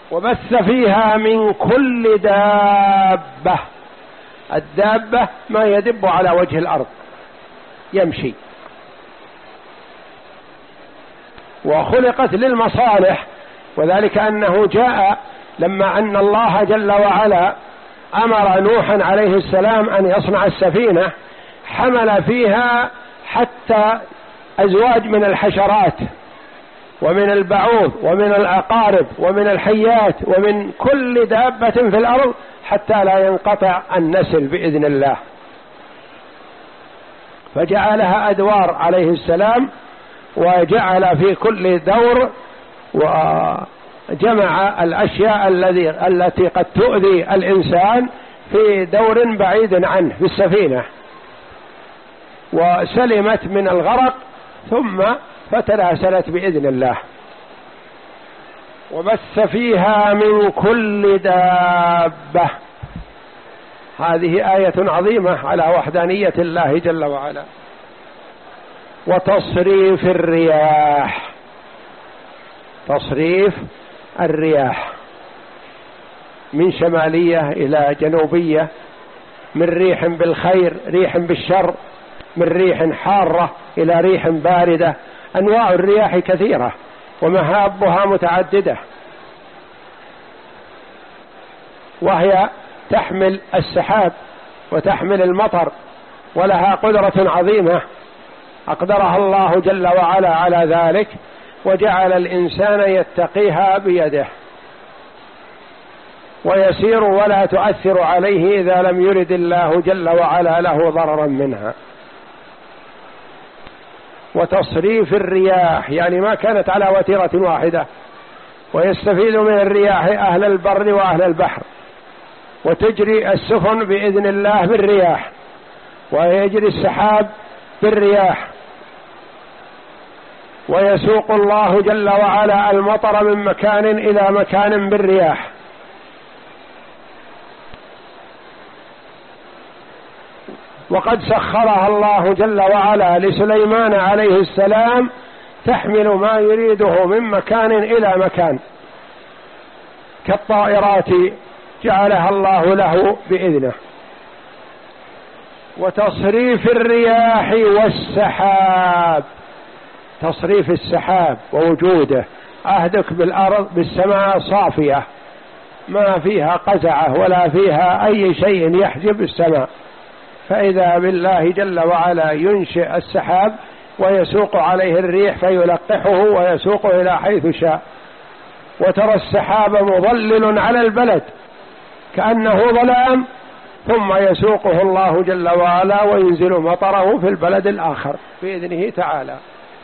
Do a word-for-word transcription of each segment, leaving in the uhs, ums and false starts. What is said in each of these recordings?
وبث فيها من كل دابة. الدابة ما يدب على وجه الأرض يمشي، وخلقت للمصالح، وذلك أنه جاء لما أن الله جل وعلا أمر نوحا عليه السلام أن يصنع السفينة، حمل فيها حتى أزواج من الحشرات ومن البعوض ومن العقارب ومن الحيات ومن كل دابة في الأرض حتى لا ينقطع النسل بإذن الله، فجعلها أدوار عليه السلام، وجعل في كل دور وجمع الأشياء الذي التي قد تؤذي الإنسان في دور بعيد عنه في السفينة، وسلمت من الغرق ثم فتناسلت بإذن الله. وبث فيها من كل دابة. هذه آية عظيمة على وحدانية الله جل وعلا. وتصريف الرياح، تصريف الرياح من شمالية إلى جنوبية، من ريح بالخير ريح بالشر، من ريح حارة إلى ريح باردة. أنواع الرياح كثيرة ومهابها متعددة، وهي تحمل السحاب وتحمل المطر، ولها قدرة عظيمة أقدرها الله جل وعلا على ذلك، وجعل الإنسان يتقيها بيده ويسير ولا تؤثر عليه إذا لم يرد الله جل وعلا له ضررا منها. وتصريف الرياح يعني ما كانت على وتيرة واحدة، ويستفيد من الرياح أهل البر وأهل البحر، وتجري السفن بإذن الله بالرياح، ويجري السحاب بالرياح، ويسوق الله جل وعلا المطر من مكان إلى مكان بالرياح. وقد سخرها الله جل وعلا لسليمان عليه السلام تحمل ما يريده من مكان إلى مكان، كالطائرات جعلها الله له بإذنه. وتصريف الرياح والسحاب، تصريف السحاب ووجوده، أهدك بالأرض بالسماء صافية ما فيها قزعة ولا فيها أي شيء يحجب السماء، فإذا بالله جل وعلا ينشئ السحاب ويسوق عليه الريح فيلقحه ويسوقه إلى حيث شاء. وترى السحاب مظلل على البلد كأنه ظلام، ثم يسوقه الله جل وعلا وينزل مطره في البلد الآخر بإذنه تعالى.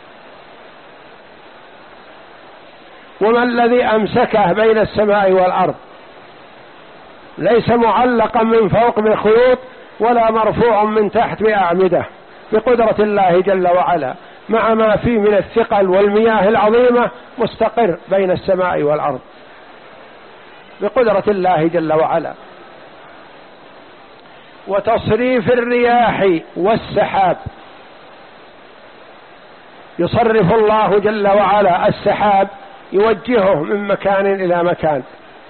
وما الذي أمسكه بين السماء والأرض؟ ليس معلقا من فوق بخيوط ولا مرفوع من تحت بأعمدة، بقدرة الله جل وعلا، مع ما فيه من الثقل والمياه العظيمة مستقر بين السماء والأرض بقدرة الله جل وعلا. وتصريف الرياح والسحاب، يصرف الله جل وعلا السحاب يوجهه من مكان إلى مكان.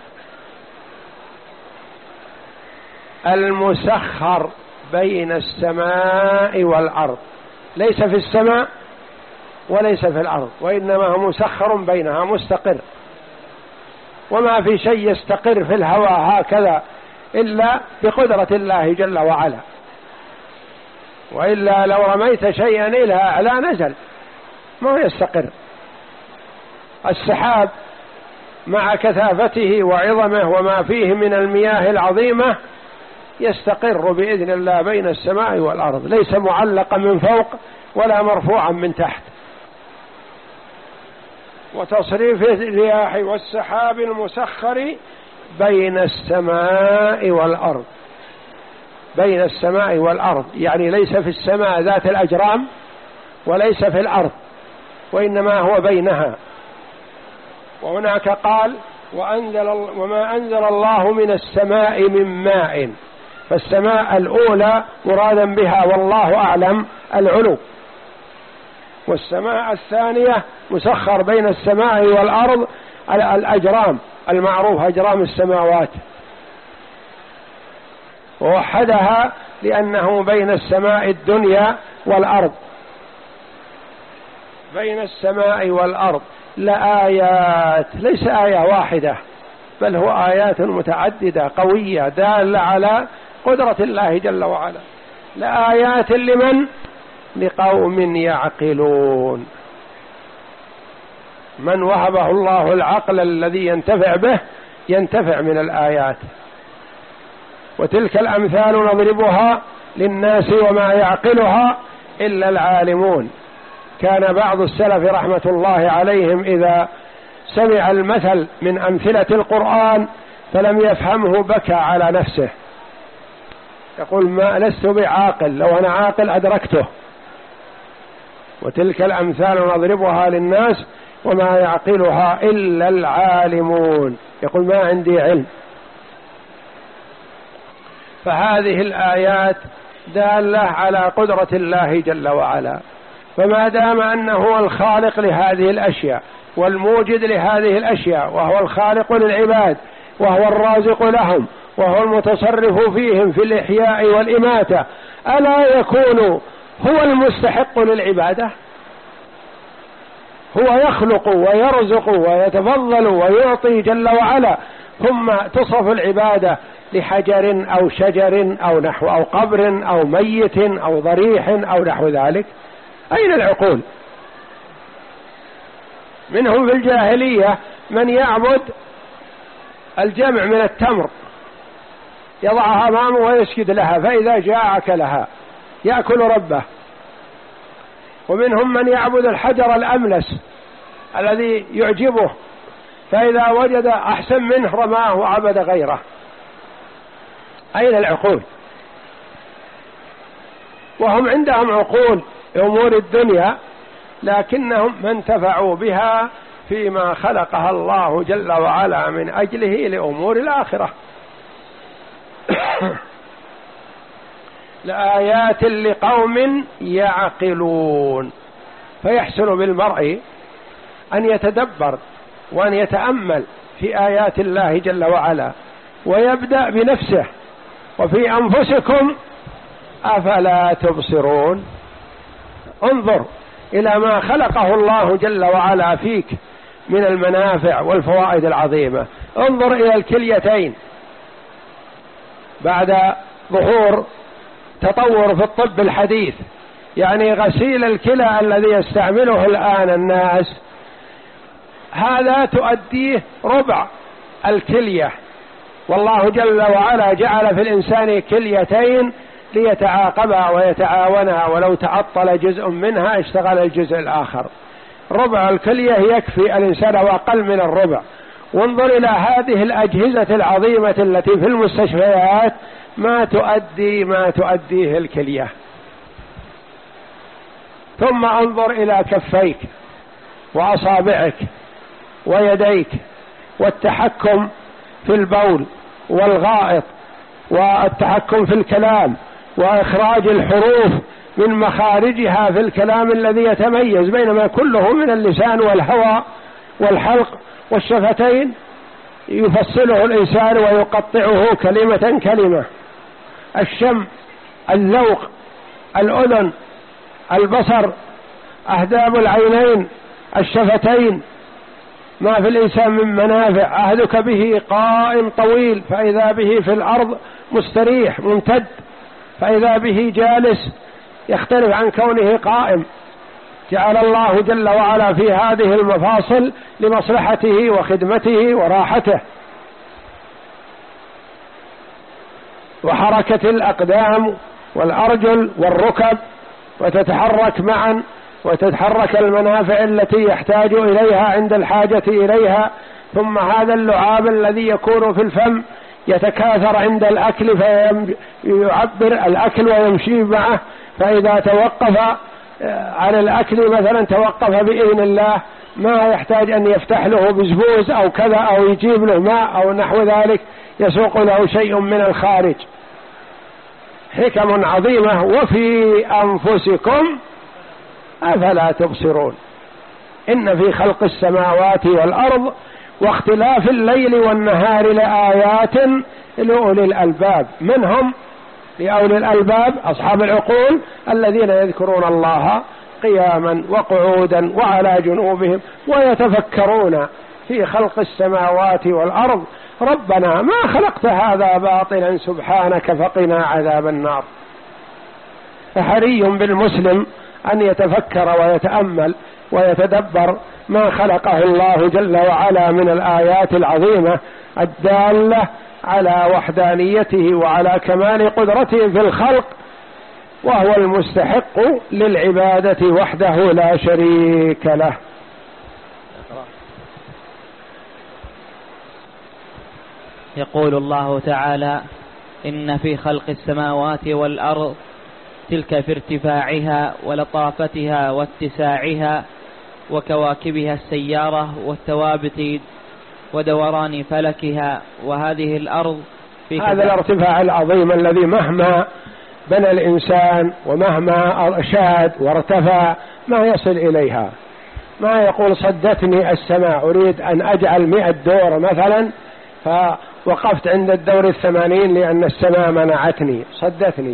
المسخر بين السماء والأرض، ليس في السماء وليس في الأرض، وإنما هو مسخر بينها مستقر، وما في شيء يستقر في الهواء هكذا إلا بقدرة الله جل وعلا، وإلا لو رميت شيئا إلى أعلى نزل ما هو يستقر. السحاب مع كثافته وعظمه وما فيه من المياه العظيمة يستقر بإذن الله بين السماء والأرض، ليس معلقا من فوق ولا مرفوعا من تحت. وتصريف الرياح والسحاب المسخر بين السماء والأرض، بين السماء والأرض يعني ليس في السماء ذات الأجرام وليس في الأرض، وإنما هو بينها. وهناك قال وأنزل وما أنزل الله من السماء من ماء، فالسماء الأولى مرادا بها والله أعلم العلو، والسماء الثانية مسخر بين السماء والأرض الأجرام المعروف أجرام السماوات، ووحدها لأنه بين السماء الدنيا والأرض، بين السماء والأرض لآيات، ليس آية واحدة بل هو آيات متعددة قوية دالة على قدرة الله جل وعلا. لآيات لمن؟ لقوم يعقلون. من وهبه الله العقل الذي ينتفع به ينتفع من الآيات. وتلك الأمثال نضربها للناس وما يعقلها إلا العالمون. كان بعض السلف رحمة الله عليهم إذا سمع المثل من أمثلة القرآن فلم يفهمه بكى على نفسه، يقول ما لست بعاقل، لو أنا عاقل أدركته. وتلك الأمثال نضربها للناس وما يعقلها إلا العالمون، يقول ما عندي علم. فهذه الآيات دالة على قدرة الله جل وعلا. فما دام أنه هو الخالق لهذه الأشياء والموجد لهذه الأشياء، وهو الخالق للعباد، وهو الرازق لهم، وهو المتصرف فيهم في الإحياء والإماتة، ألا يكون هو المستحق للعبادة؟ هو يخلق ويرزق ويتفضل ويعطي جل وعلا، ثم تصف العبادة لحجر أو شجر أو نحو أو قبر أو ميت أو ضريح أو نحو ذلك. أين العقول؟ منهم في الجاهلية من يعبد الجمع من التمر، يضعها أمامه ويسجد لها، فإذا جاء أكلها يأكل ربه. ومنهم من يعبد الحجر الأملس الذي يعجبه، فإذا وجد أحسن منه رماه وعبد غيره. أين العقول؟ وهم عندهم عقول أمور الدنيا، لكنهم ما انتفعوا بها فيما خلقها الله جل وعلا من أجله لأمور الآخرة. لآيات لقوم يعقلون. فيحسن بالمرء أن يتدبر وأن يتأمل في آيات الله جل وعلا، ويبدأ بنفسه: وفي أنفسكم أفلا تبصرون. انظر إلى ما خلقه الله جل وعلا فيك من المنافع والفوائد العظيمة. انظر إلى الكليتين بعد ظهور تطور في الطب الحديث، يعني غسيل الكلى الذي يستعمله الآن الناس، هذا تؤديه ربع الكلية، والله جل وعلا جعل في الإنسان كليتين ليتعاقبا ويتعاونا، ولو تعطل جزء منها اشتغل الجزء الآخر. ربع الكلية يكفي الإنسان وأقل من الربع. وانظر إلى هذه الأجهزة العظيمة التي في المستشفيات ما تؤدي ما تؤديه الكلية. ثم انظر إلى كفيك وأصابعك ويديك، والتحكم في البول والغائط، والتحكم في الكلام، وإخراج الحروف من مخارجها في الكلام الذي يتميز، بينما كله من اللسان والهواء والحلق والشفتين يفصله الإنسان ويقطعه كلمة كلمة. الشم، الذوق، الأذن، البصر، أهداب العينين، الشفتين، ما في الإنسان من منافع. عهدك به قائم طويل، فإذا به في الأرض مستريح ممتد، فإذا به جالس يختلف عن كونه قائم. جعل الله جل وعلا في هذه المفاصل لمصلحته وخدمته وراحته. وحركة الأقدام والأرجل والركب، وتتحرك معا، وتتحرك المنافع التي يحتاج إليها عند الحاجة إليها. ثم هذا اللعاب الذي يكون في الفم يتكاثر عند الأكل فيعبر الأكل ويمشي معه، فإذا توقف عن الأكل مثلا توقف بإذن الله، ما يحتاج أن يفتح له بزبوز أو كذا أو يجيب له ماء أو نحو ذلك يسوق له شيء من الخارج. حكم عظيمة. وفي أنفسكم أفلا تبصرون. إن في خلق السماوات والأرض واختلاف الليل والنهار لآيات لأولي الألباب، منهم لأولي الألباب أصحاب العقول الذين يذكرون الله قياما وقعودا وعلى جنوبهم ويتفكرون في خلق السماوات والأرض ربنا ما خلقت هذا باطلا سبحانك فقنا عذاب النار. فحري بالمسلم أن يتفكر ويتأمل ويتدبر ما خلقه الله جل وعلا من الآيات العظيمة الدالة على وحدانيته وعلى كمال قدرته في الخلق، وهو المستحق للعبادة وحده لا شريك له. يقول الله تعالى: إن في خلق السماوات والأرض تلك في ارتفاعها ولطافتها واتساعها وكواكبها السيارة والثوابت ودوران فلكها وهذه الأرض في هذا الارتفاع العظيم الذي مهما بنى الإنسان ومهما شاد وارتفع ما يصل إليها. ما يقول صدتني السماء أريد أن أجعل مئة دور مثلا فوقفت عند الدور الثمانين لأن السماء منعتني صدتني.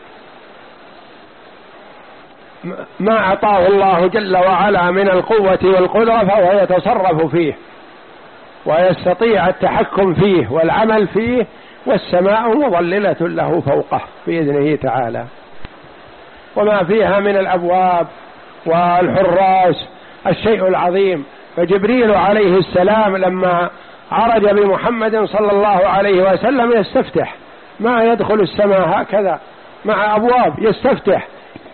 ما أعطاه الله جل وعلا من القوة والقدرة فهو يتصرف فيه ويستطيع التحكم فيه والعمل فيه، والسماء مظللة له فوقه بإذنه تعالى، وما فيها من الأبواب والحراس الشيء العظيم. فجبريل عليه السلام لما عرج بمحمد صلى الله عليه وسلم يستفتح، ما يدخل السماء هكذا مع أبواب، يستفتح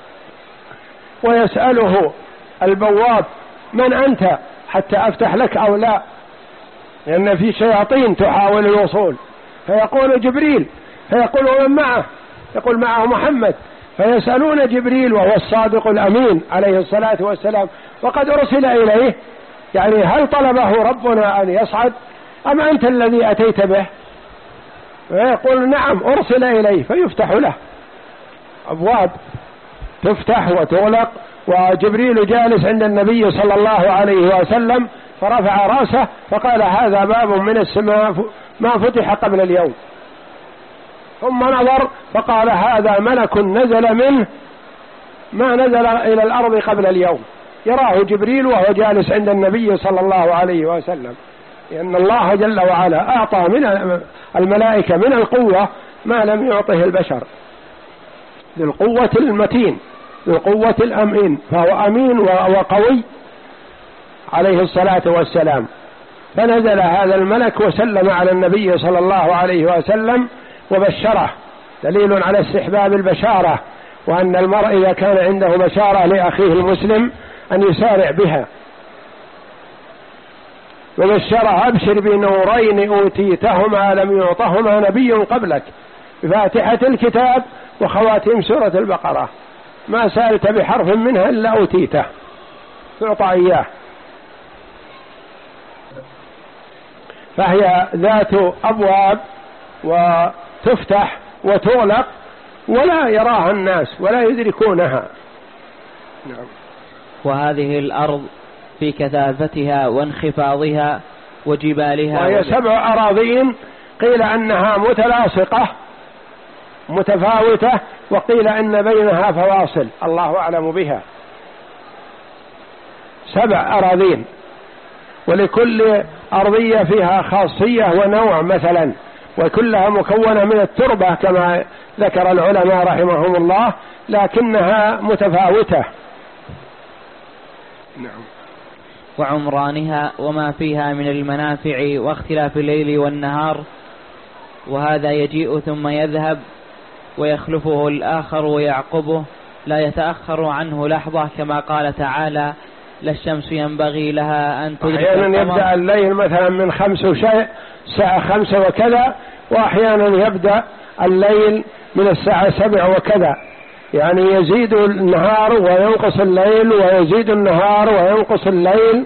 ويسأله البواب من أنت حتى أفتح لك أو لا، لأن في شياطين تحاول الوصول، فيقول جبريل، فيقول ومن معه؟ يقول معه محمد، فيسألون جبريل وهو الصادق الأمين عليه الصلاة والسلام وقد أرسل إليه، يعني هل طلبه ربنا أن يصعد أم أنت الذي أتيت به؟ فيقول نعم أرسل إليه، فيفتح له أبواب تفتح وتغلق. وجبريل جالس عند النبي صلى الله عليه وسلم فرفع رأسه فقال هذا باب من السماء ما فتح قبل اليوم، ثم نظر فقال هذا ملك نزل منه ما نزل إلى الأرض قبل اليوم. يراه جبريل وهو جالس عند النبي صلى الله عليه وسلم، لأن الله جل وعلا أعطى من الملائكة من القوة ما لم يعطه البشر، للقوة المتين للقوة الأمين، فهو أمين وقوي عليه الصلاة والسلام. فنزل هذا الملك وسلم على النبي صلى الله عليه وسلم وبشره، دليل على استحباب البشارة، وأن المرء إذا كان عنده بشارة لأخيه المسلم أن يسارع بها. وبشره أبشر بنورين أوتيتهما لم يعطهما نبي قبلك، بفاتحة الكتاب وخواتيم سورة البقرة، ما سألت بحرف منها إلا أوتيته، تعطى إياه. فهي ذات أبواب وتفتح وتغلق ولا يراها الناس ولا يدركونها. نعم. وهذه الأرض في كثافتها وانخفاضها وجبالها، وهي سبع أراضين، قيل أنها متلاصقة متفاوتة، وقيل أن بينها فواصل الله أعلم بها. سبع أراضين، ولكل أرضية فيها خاصية ونوع مثلا، وكلها مكونة من التربة كما ذكر العلماء رحمهم الله، لكنها متفاوتة. نعم. وعمرانها وما فيها من المنافع واختلاف الليل والنهار، وهذا يجيء ثم يذهب ويخلفه الآخر ويعقبه لا يتأخر عنه لحظة، كما قال تعالى لا الشمس ينبغي لها أن تدرك القمر. أحيانا يبدأ الليل مثلا من خمس وشيء الساعة خمسة وكذا، وأحيانا يبدأ الليل من الساعة سبع وكذا، يعني يزيد النهار وينقص الليل ويزيد النهار وينقص الليل.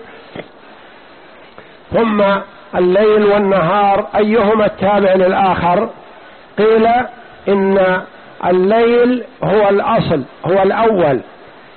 ثم الليل والنهار أيهما التابع للآخر؟ قيل إن الليل هو الأصل هو الأول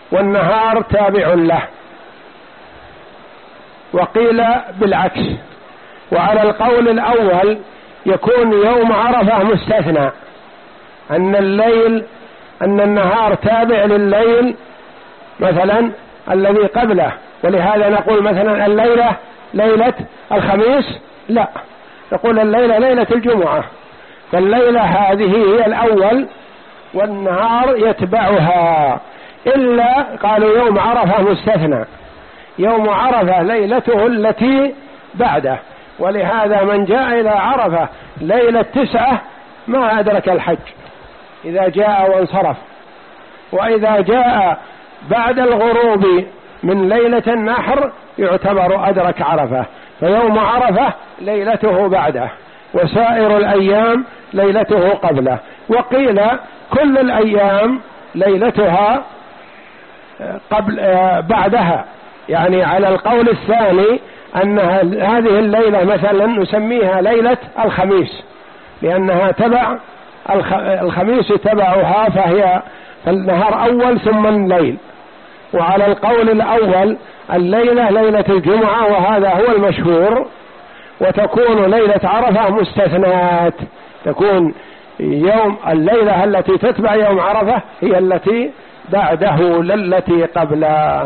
والنهار تابع له، وقيل بالعكس وعلى القول الأول يكون يوم عرفة مستثنى، أن الليل أن النهار تابع لليل مثلا الذي قبله، ولهذا نقول مثلا الليلة ليلة الخميس، لا، نقول الليلة ليلة الجمعة، فالليلة هذه هي الأول والنهار يتبعها، إلا قالوا يوم عرفة مستثنى، يوم عرفة ليلته التي بعده، ولهذا من جاء إلى عرفة ليلة تسعة ما أدرك الحج إذا جاء وانصرف، وإذا جاء بعد الغروب من ليلة النحر يعتبر أدرك عرفة، فيوم عرفة ليلته بعده، وسائر الأيام ليلته قبله. وقيل كل الأيام ليلتها قبل بعدها، يعني على القول الثاني أن هذه الليلة مثلا نسميها ليلة الخميس لأنها تبع الخميس تبعها، فهي النهار أول ثم الليل. وعلى القول الأول الليلة ليلة الجمعة، وهذا هو المشهور، وتكون ليلة عرفة مستثنات، تكون يوم الليلة التي تتبع يوم عرفة هي التي بعده للتي قبله.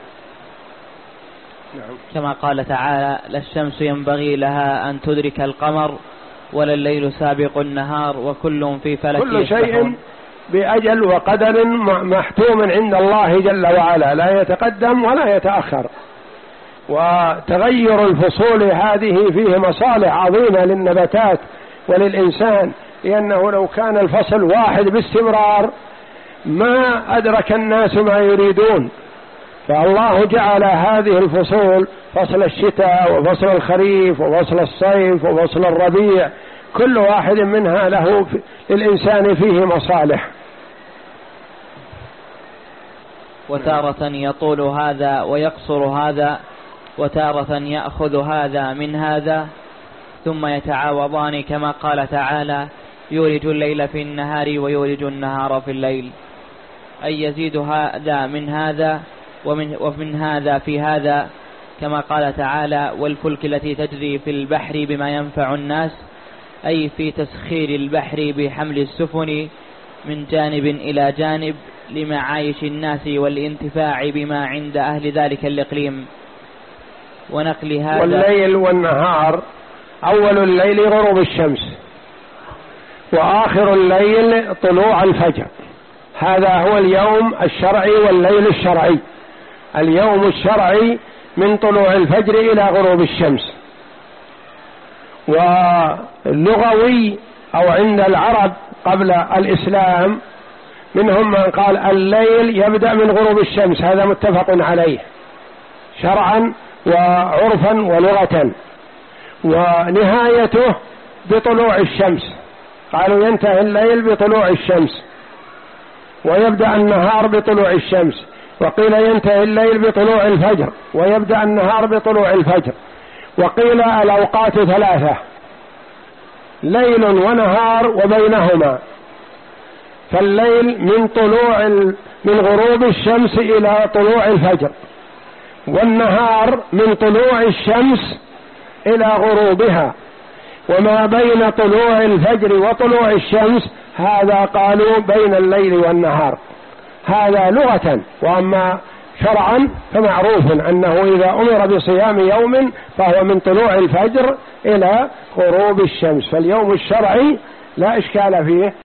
كما قال تعالى: لا الشمس ينبغي لها أن تدرك القمر ولا الليل سابق النهار وكل في فلك كل شيء بأجل وقدر محتوم عند الله جل وعلا، لا يتقدم ولا يتأخر. وتغير الفصول هذه فيه مصالح عظيمة للنباتات وللإنسان، لأنه لو كان الفصل واحد باستمرار ما أدرك الناس ما يريدون، فالله جعل هذه الفصول فصل الشتاء وفصل الخريف وفصل الصيف وفصل الربيع، كل واحد منها له للإنسان فيه مصالح. وتارة يطول هذا ويقصر هذا، وتارة يأخذ هذا من هذا، ثم يتعاوضان، كما قال تعالى: يولج الليل في النهار ويولج النهار في الليل، أي يزيد هذا من هذا ومن, ومن هذا في هذا، كما قال تعالى: والفلك التي تجري في البحر بما ينفع الناس، أي في تسخير البحر بحمل السفن من جانب إلى جانب لمعايش الناس والانتفاع بما عند أهل ذلك الإقليم، ونقل هذا. والليل والنهار، أول الليل غروب الشمس، وآخر الليل طلوع الفجر، هذا هو اليوم الشرعي والليل الشرعي. اليوم الشرعي من طلوع الفجر إلى غروب الشمس. واللغوي أو عند العرب قبل الإسلام منهم من قال الليل يبدأ من غروب الشمس، هذا متفق عليه شرعا وعرفا ولغة، ونهايته بطلوع الشمس، قالوا ينتهي الليل بطلوع الشمس ويبدأ النهار بطلوع الشمس، وقيل ينتهي الليل بطلوع الفجر ويبدأ النهار بطلوع الفجر، وقيل الأوقات ثلاثة: ليل ونهار وبينهما، فالليل من طلوع من غروب الشمس إلى طلوع الفجر، والنهار من طلوع الشمس إلى غروبها، وما بين طلوع الفجر وطلوع الشمس هذا قالوا بين الليل والنهار، هذا لغة. وأما شرعا فمعروف أنه إذا أمر بصيام يوم فهو من طلوع الفجر إلى غروب الشمس، فاليوم الشرعي لا إشكال فيه.